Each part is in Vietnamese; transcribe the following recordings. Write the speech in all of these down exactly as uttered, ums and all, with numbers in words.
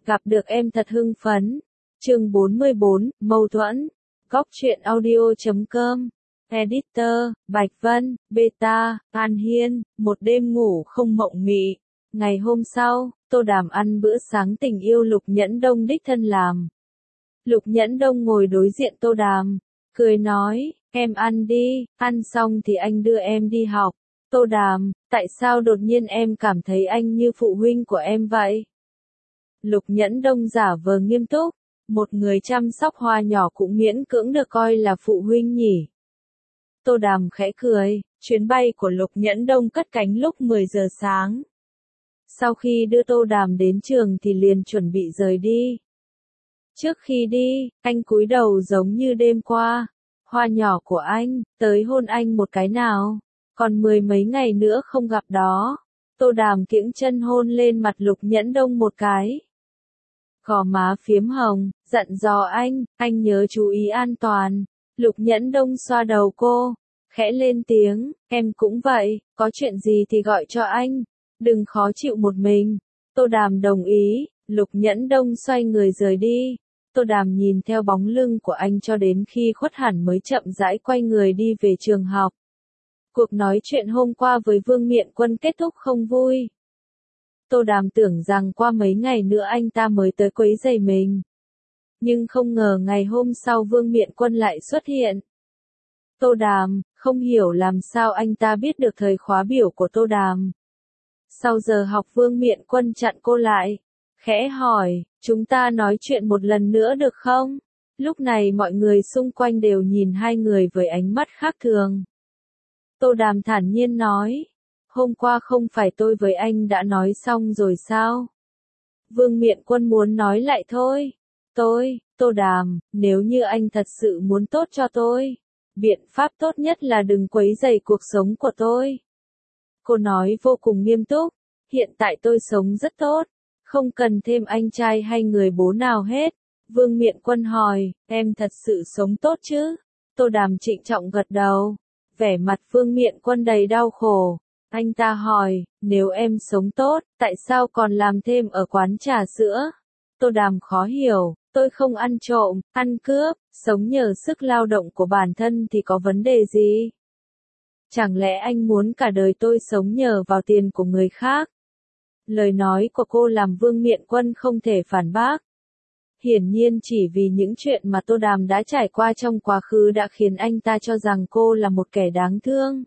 Gặp được em thật hưng phấn. Chương bốn mươi bốn, mâu thuẫn. Góc truyện audio chấm com. Editor, Bạch Vân, Beta, An Hiên, một đêm ngủ không mộng mị. Ngày hôm sau, Tô Đàm ăn bữa sáng tình yêu Lục Nhẫn Đông đích thân làm. Lục Nhẫn Đông ngồi đối diện Tô Đàm, cười nói, em ăn đi, ăn xong thì anh đưa em đi học. Tô Đàm, tại sao đột nhiên em cảm thấy anh như phụ huynh của em vậy? Lục Nhẫn Đông giả vờ nghiêm túc, một người chăm sóc hoa nhỏ cũng miễn cưỡng được coi là phụ huynh nhỉ. Tô Đàm khẽ cười, chuyến bay của Lục Nhẫn Đông cất cánh lúc mười giờ sáng. Sau khi đưa Tô Đàm đến trường thì liền chuẩn bị rời đi. Trước khi đi, anh cúi đầu giống như đêm qua. Hoa nhỏ của anh, tới hôn anh một cái nào. Còn mười mấy ngày nữa không gặp đó. Tô Đàm kiễng chân hôn lên mặt Lục Nhẫn Đông một cái. Gò má phiếm hồng, dặn dò anh, anh nhớ chú ý an toàn. Lục Nhẫn Đông xoa đầu cô, khẽ lên tiếng, em cũng vậy, có chuyện gì thì gọi cho anh, đừng khó chịu một mình. Tô Đàm đồng ý, Lục Nhẫn Đông xoay người rời đi. Tô Đàm nhìn theo bóng lưng của anh cho đến khi khuất hẳn mới chậm rãi quay người đi về trường học. Cuộc nói chuyện hôm qua với Vương Miện Quân kết thúc không vui. Tô Đàm tưởng rằng qua mấy ngày nữa anh ta mới tới quấy rầy mình. Nhưng không ngờ ngày hôm sau Vương Miện Quân lại xuất hiện. Tô Đàm, không hiểu làm sao anh ta biết được thời khóa biểu của Tô Đàm. Sau giờ học Vương Miện Quân chặn cô lại, khẽ hỏi, chúng ta nói chuyện một lần nữa được không? Lúc này mọi người xung quanh đều nhìn hai người với ánh mắt khác thường. Tô Đàm thản nhiên nói, hôm qua không phải tôi với anh đã nói xong rồi sao? Vương Miện Quân muốn nói lại thôi. Tôi, Tô Đàm, nếu như anh thật sự muốn tốt cho tôi, biện pháp tốt nhất là đừng quấy rầy cuộc sống của tôi. Cô nói vô cùng nghiêm túc, hiện tại tôi sống rất tốt, không cần thêm anh trai hay người bố nào hết. Vương Miện Quân hỏi, em thật sự sống tốt chứ? Tô Đàm trịnh trọng gật đầu, vẻ mặt Vương Miện Quân đầy đau khổ. Anh ta hỏi, nếu em sống tốt, tại sao còn làm thêm ở quán trà sữa? Tô Đàm khó hiểu, tôi không ăn trộm, ăn cướp, sống nhờ sức lao động của bản thân thì có vấn đề gì? Chẳng lẽ anh muốn cả đời tôi sống nhờ vào tiền của người khác? Lời nói của cô làm Vương Miện Quân không thể phản bác. Hiển nhiên chỉ vì những chuyện mà Tô Đàm đã trải qua trong quá khứ đã khiến anh ta cho rằng cô là một kẻ đáng thương.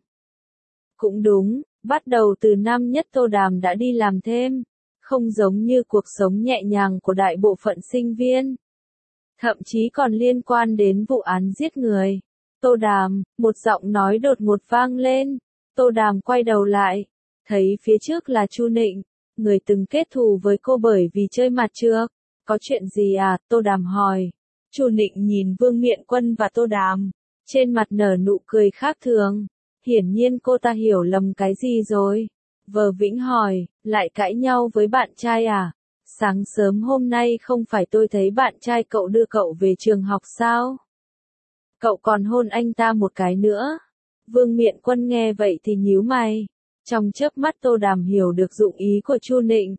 Cũng đúng, bắt đầu từ năm nhất Tô Đàm đã đi làm thêm, không giống như cuộc sống nhẹ nhàng của đại bộ phận sinh viên. Thậm chí còn liên quan đến vụ án giết người. Tô Đàm, một giọng nói đột ngột vang lên. Tô Đàm quay đầu lại, thấy phía trước là Chu Nịnh, người từng kết thù với cô bởi vì chơi mặt trược. Có chuyện gì à? Tô Đàm hỏi. Chu Nịnh nhìn Vương Miện Quân và Tô Đàm, trên mặt nở nụ cười khác thường. Hiển nhiên cô ta hiểu lầm cái gì rồi. Vờ vĩnh hỏi, lại cãi nhau với bạn trai à? Sáng sớm hôm nay không phải tôi thấy bạn trai cậu đưa cậu về trường học sao? Cậu còn hôn anh ta một cái nữa. Vương Miện Quân nghe vậy thì nhíu mày. Trong chớp mắt Tô Đàm hiểu được dụng ý của Chu Nịnh.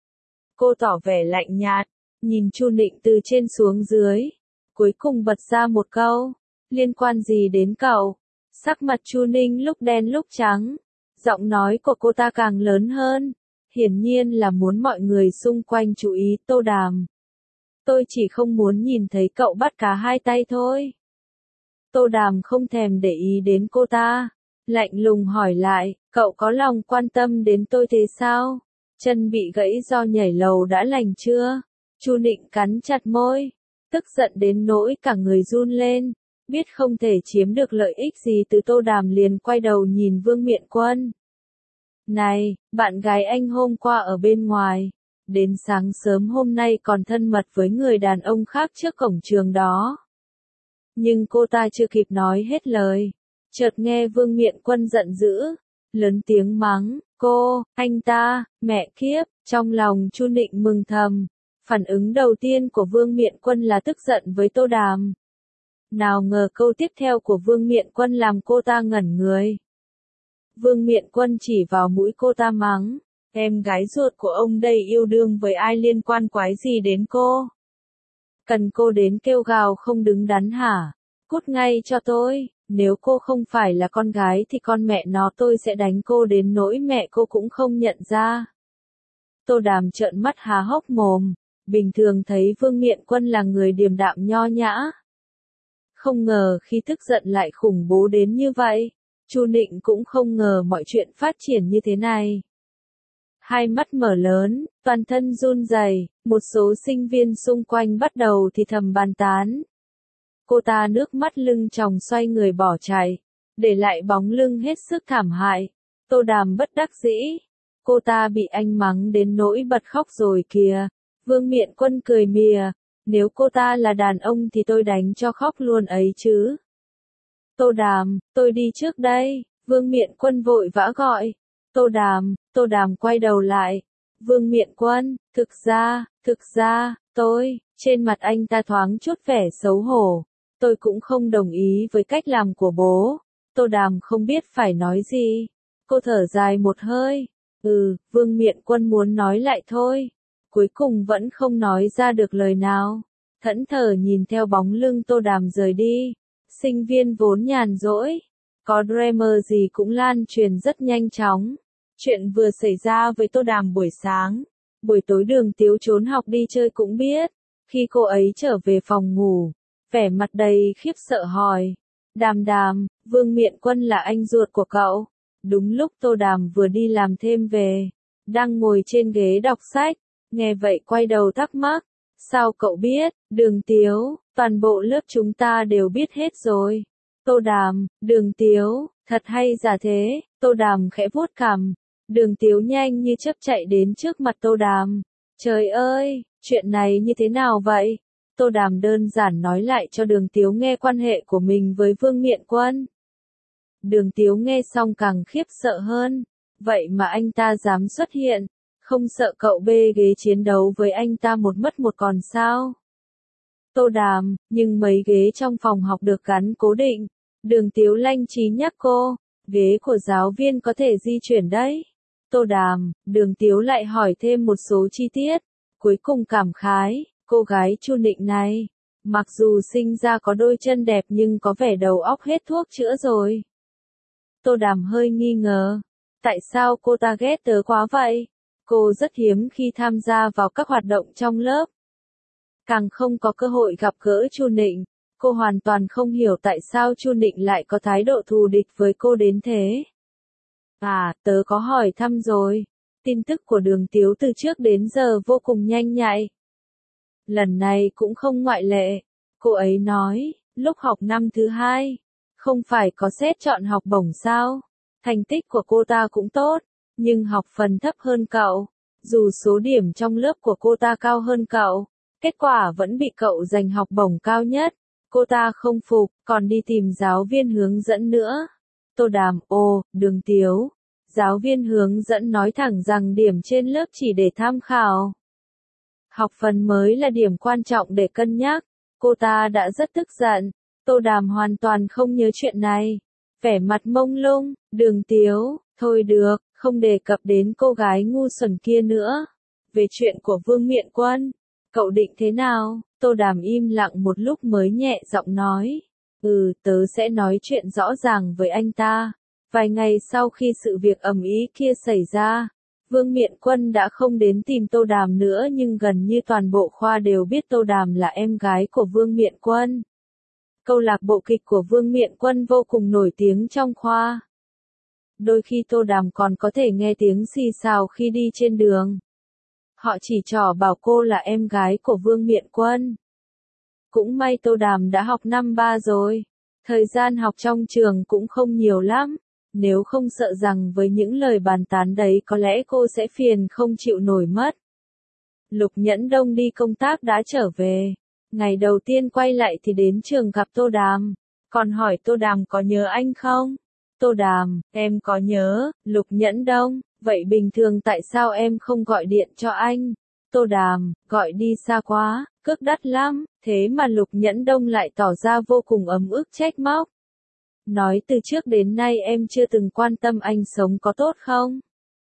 Cô tỏ vẻ lạnh nhạt, nhìn Chu Nịnh từ trên xuống dưới. Cuối cùng bật ra một câu, liên quan gì đến cậu? Sắc mặt Chu Ninh lúc đen lúc trắng, giọng nói của cô ta càng lớn hơn, hiển nhiên là muốn mọi người xung quanh chú ý Tô Đàm. Tôi chỉ không muốn nhìn thấy cậu bắt cá hai tay thôi. Tô Đàm không thèm để ý đến cô ta, lạnh lùng hỏi lại, cậu có lòng quan tâm đến tôi thế sao? Chân bị gãy do nhảy lầu đã lành chưa? Chu Nịnh cắn chặt môi, tức giận đến nỗi cả người run lên. Biết không thể chiếm được lợi ích gì từ Tô Đàm liền quay đầu nhìn Vương Miện Quân. Này, bạn gái anh hôm qua ở bên ngoài, đến sáng sớm hôm nay còn thân mật với người đàn ông khác trước cổng trường đó. Nhưng cô ta chưa kịp nói hết lời, chợt nghe Vương Miện Quân giận dữ, lớn tiếng mắng, cô, anh ta, mẹ kiếp, trong lòng Chu Nịnh mừng thầm. Phản ứng đầu tiên của Vương Miện Quân là tức giận với Tô Đàm. Nào ngờ câu tiếp theo của Vương Miện Quân làm cô ta ngẩn người. Vương Miện Quân chỉ vào mũi cô ta mắng, Em gái ruột của ông đây yêu đương với ai liên quan quái gì đến cô? Cần cô đến kêu gào không đứng đắn hả? Cút ngay cho tôi, nếu cô không phải là con gái thì con mẹ nó tôi sẽ đánh cô đến nỗi mẹ cô cũng không nhận ra. Tô Đàm trợn mắt há hốc mồm, bình thường thấy Vương Miện Quân là người điềm đạm nho nhã. Không ngờ khi tức giận lại khủng bố đến như vậy, Chu Nịnh cũng không ngờ mọi chuyện phát triển như thế này. Hai mắt mở lớn, toàn thân run rẩy, một số sinh viên xung quanh bắt đầu thì thầm bàn tán. Cô ta nước mắt lưng tròng xoay người bỏ chạy, để lại bóng lưng hết sức thảm hại. Tô Đàm bất đắc dĩ, cô ta bị anh mắng đến nỗi bật khóc rồi kìa. Vương Miện Quân cười mỉa, nếu cô ta là đàn ông thì tôi đánh cho khóc luôn ấy chứ. Tô Đàm, tôi đi trước đây, Vương Miện Quân vội vã gọi. Tô Đàm, Tô Đàm quay đầu lại. Vương Miện Quân, thực ra, thực ra, tôi, trên mặt anh ta thoáng chút vẻ xấu hổ. Tôi cũng không đồng ý với cách làm của bố. Tô Đàm không biết phải nói gì. Cô thở dài một hơi. Ừ, Vương Miện Quân muốn nói lại thôi. Cuối cùng vẫn không nói ra được lời nào. Thẫn thờ nhìn theo bóng lưng Tô Đàm rời đi. Sinh viên vốn nhàn rỗi. Có drama gì cũng lan truyền rất nhanh chóng. Chuyện vừa xảy ra với Tô Đàm buổi sáng. Buổi tối Đường Tiếu trốn học đi chơi cũng biết. Khi cô ấy trở về phòng ngủ, vẻ mặt đầy khiếp sợ hỏi. Đàm Đàm, Vương Miện Quân là anh ruột của cậu. Đúng lúc Tô Đàm vừa đi làm thêm về, đang ngồi trên ghế đọc sách, nghe vậy quay đầu thắc mắc. Sao cậu biết? Đường Tiếu, toàn bộ lớp chúng ta đều biết hết rồi. Tô Đàm, Đường Tiếu, thật hay giả thế? Tô Đàm khẽ vuốt cằm. Đường Tiếu nhanh như chớp chạy đến trước mặt Tô Đàm. Trời ơi, chuyện này như thế nào vậy? Tô Đàm đơn giản nói lại cho Đường Tiếu nghe quan hệ của mình với Vương Miện Quân. Đường Tiếu nghe xong càng khiếp sợ hơn. Vậy mà anh ta dám xuất hiện, không sợ cậu bê ghế chiến đấu với anh ta một mất một còn sao? Tô Đàm, nhưng mấy ghế trong phòng học được gắn cố định. Đường Tiếu lanh trí nhắc cô, ghế của giáo viên có thể di chuyển đấy. Tô Đàm, Đường Tiếu lại hỏi thêm một số chi tiết. Cuối cùng cảm khái, cô gái Chu Nịnh này, mặc dù sinh ra có đôi chân đẹp nhưng có vẻ đầu óc hết thuốc chữa rồi. Tô Đàm hơi nghi ngờ. Tại sao cô ta ghét tớ quá vậy? Cô rất hiếm khi tham gia vào các hoạt động trong lớp. Càng không có cơ hội gặp gỡ Chu Nịnh. Cô hoàn toàn không hiểu tại sao Chu Nịnh lại có thái độ thù địch với cô đến thế. À, tớ có hỏi thăm rồi. Tin tức của Đường Tiếu từ trước đến giờ vô cùng nhanh nhạy. Lần này cũng không ngoại lệ. Cô ấy nói, lúc học năm thứ hai, không phải có xét chọn học bổng sao? Thành tích của cô ta cũng tốt, nhưng học phần thấp hơn cậu. Dù số điểm trong lớp của cô ta cao hơn cậu, kết quả vẫn bị cậu giành học bổng cao nhất. Cô ta không phục, còn đi tìm giáo viên hướng dẫn nữa. Tô Đàm, ồ, Đường Tiếu. Giáo viên hướng dẫn nói thẳng rằng điểm trên lớp chỉ để tham khảo. Học phần mới là điểm quan trọng để cân nhắc. Cô ta đã rất tức giận. Tô Đàm hoàn toàn không nhớ chuyện này. Vẻ mặt mông lung, Đường Tiếu, thôi được, không đề cập đến cô gái ngu xuẩn kia nữa. Về chuyện của Vương Miện Quân, cậu định thế nào? Tô Đàm im lặng một lúc mới nhẹ giọng nói. Ừ, tớ sẽ nói chuyện rõ ràng với anh ta. Vài ngày sau khi sự việc ầm ĩ kia xảy ra, Vương Miện Quân đã không đến tìm Tô Đàm nữa nhưng gần như toàn bộ khoa đều biết Tô Đàm là em gái của Vương Miện Quân. Câu lạc bộ kịch của Vương Miện Quân vô cùng nổi tiếng trong khoa. Đôi khi Tô Đàm còn có thể nghe tiếng xì xào khi đi trên đường. Họ chỉ trỏ bảo cô là em gái của Vương Miện Quân. Cũng may Tô Đàm đã học năm ba rồi. Thời gian học trong trường cũng không nhiều lắm. Nếu không sợ rằng với những lời bàn tán đấy có lẽ cô sẽ phiền không chịu nổi mất. Lục Nhẫn Đông đi công tác đã trở về. Ngày đầu tiên quay lại thì đến trường gặp Tô Đàm. Còn hỏi Tô Đàm có nhớ anh không? Tô Đàm, em có nhớ. Lục Nhẫn Đông, vậy bình thường tại sao em không gọi điện cho anh? Tô Đàm, gọi đi xa quá, cước đắt lắm. Thế mà Lục Nhẫn Đông lại tỏ ra vô cùng ấm ức trách móc. Nói từ trước đến nay em chưa từng quan tâm anh sống có tốt không?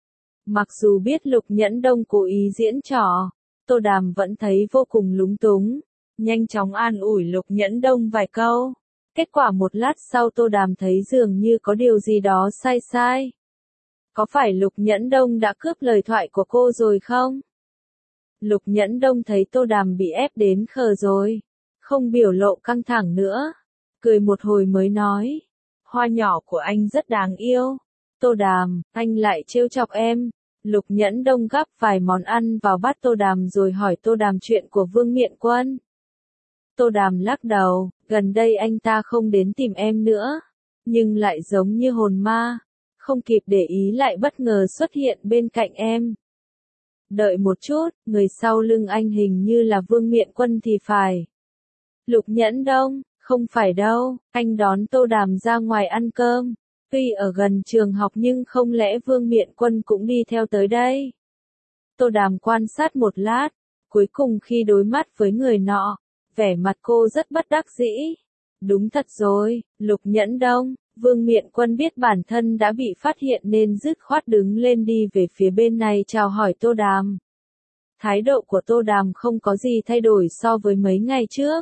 Mặc dù biết Lục Nhẫn Đông cố ý diễn trò, Tô Đàm vẫn thấy vô cùng lúng túng, nhanh chóng an ủi Lục Nhẫn Đông vài câu. Kết quả một lát sau Tô Đàm thấy dường như có điều gì đó sai sai. Có phải Lục Nhẫn Đông đã cướp lời thoại của cô rồi không? Lục Nhẫn Đông thấy Tô Đàm bị ép đến khờ rồi, không biểu lộ căng thẳng nữa, cười một hồi mới nói, hoa nhỏ của anh rất đáng yêu. Tô Đàm, anh lại trêu chọc em. Lục Nhẫn Đông gắp vài món ăn vào bát Tô Đàm rồi hỏi Tô Đàm chuyện của Vương Miện Quân. Tô Đàm lắc đầu, gần đây anh ta không đến tìm em nữa, nhưng lại giống như hồn ma, không kịp để ý lại bất ngờ xuất hiện bên cạnh em. Đợi một chút, người sau lưng anh hình như là Vương Miện Quân thì phải. Lục Nhẫn Đông, không phải đâu, anh đón Tô Đàm ra ngoài ăn cơm. Tuy ở gần trường học nhưng không lẽ Vương Miện Quân cũng đi theo tới đây? Tô Đàm quan sát một lát, cuối cùng khi đối mắt với người nọ, vẻ mặt cô rất bất đắc dĩ. Đúng thật rồi, Lục Nhẫn Đông, Vương Miện Quân biết bản thân đã bị phát hiện nên dứt khoát đứng lên đi về phía bên này chào hỏi Tô Đàm. Thái độ của Tô Đàm không có gì thay đổi so với mấy ngày trước.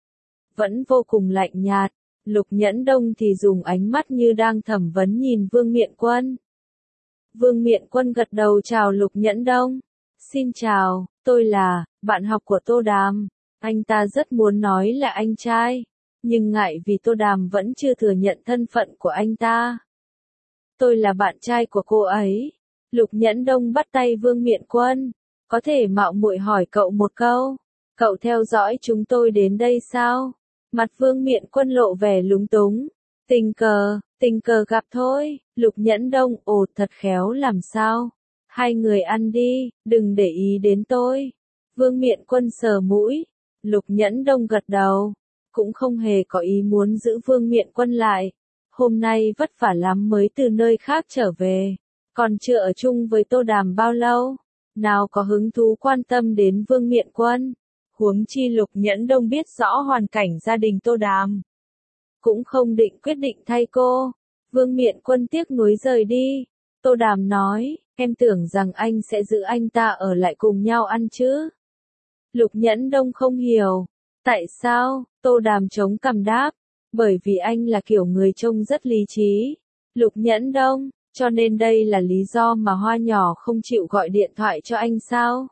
Vẫn vô cùng lạnh nhạt. Lục Nhẫn Đông thì dùng ánh mắt như đang thẩm vấn nhìn Vương Miện Quân. Vương Miện Quân gật đầu chào Lục Nhẫn Đông. Xin chào, tôi là bạn học của Tô Đàm. Anh ta rất muốn nói là anh trai, nhưng ngại vì Tô Đàm vẫn chưa thừa nhận thân phận của anh ta. Tôi là bạn trai của cô ấy. Lục Nhẫn Đông bắt tay Vương Miện Quân. Có thể mạo muội hỏi cậu một câu. Cậu theo dõi chúng tôi đến đây sao? Mặt Vương Miện Quân lộ vẻ lúng túng. Tình cờ, tình cờ gặp thôi. Lục Nhẫn Đông, ồ thật khéo làm sao. Hai người ăn đi, đừng để ý đến tôi. Vương Miện Quân sờ mũi. Lục Nhẫn Đông gật đầu. Cũng không hề có ý muốn giữ Vương Miện Quân lại. Hôm nay vất vả lắm mới từ nơi khác trở về. Còn chưa ở chung với Tô Đàm bao lâu. Nào có hứng thú quan tâm đến Vương Miện Quân. Huống chi Lục Nhẫn Đông biết rõ hoàn cảnh gia đình Tô Đàm. Cũng không định quyết định thay cô. Vương Miện Quân tiếc nuối rời đi. Tô Đàm nói, em tưởng rằng anh sẽ giữ anh ta ở lại cùng nhau ăn chứ. Lục Nhẫn Đông không hiểu. Tại sao? Tô Đàm chống cằm đáp. Bởi vì anh là kiểu người trông rất lý trí. Lục Nhẫn Đông, cho nên đây là lý do mà Hoa nhỏ không chịu gọi điện thoại cho anh sao?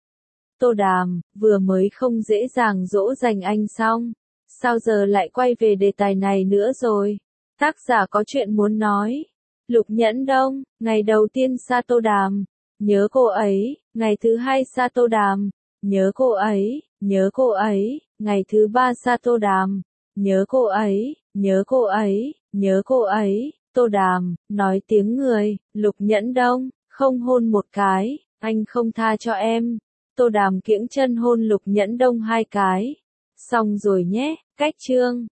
Tô Đàm, vừa mới không dễ dàng dỗ dành anh xong. Sao giờ lại quay về đề tài này nữa rồi? Tác giả có chuyện muốn nói. Lục Nhẫn Đông, ngày đầu tiên xa Tô Đàm. Nhớ cô ấy. Ngày thứ hai xa Tô Đàm. Nhớ cô ấy, nhớ cô ấy. Ngày thứ ba xa Tô Đàm. Nhớ cô ấy, nhớ cô ấy, nhớ cô ấy. Tô Đàm, nói tiếng người. Lục Nhẫn Đông, không hôn một cái. Anh không tha cho em. Tô Đàm kiễng chân hôn Lục Nhẫn Đông hai cái. Xong rồi nhé, cách chương.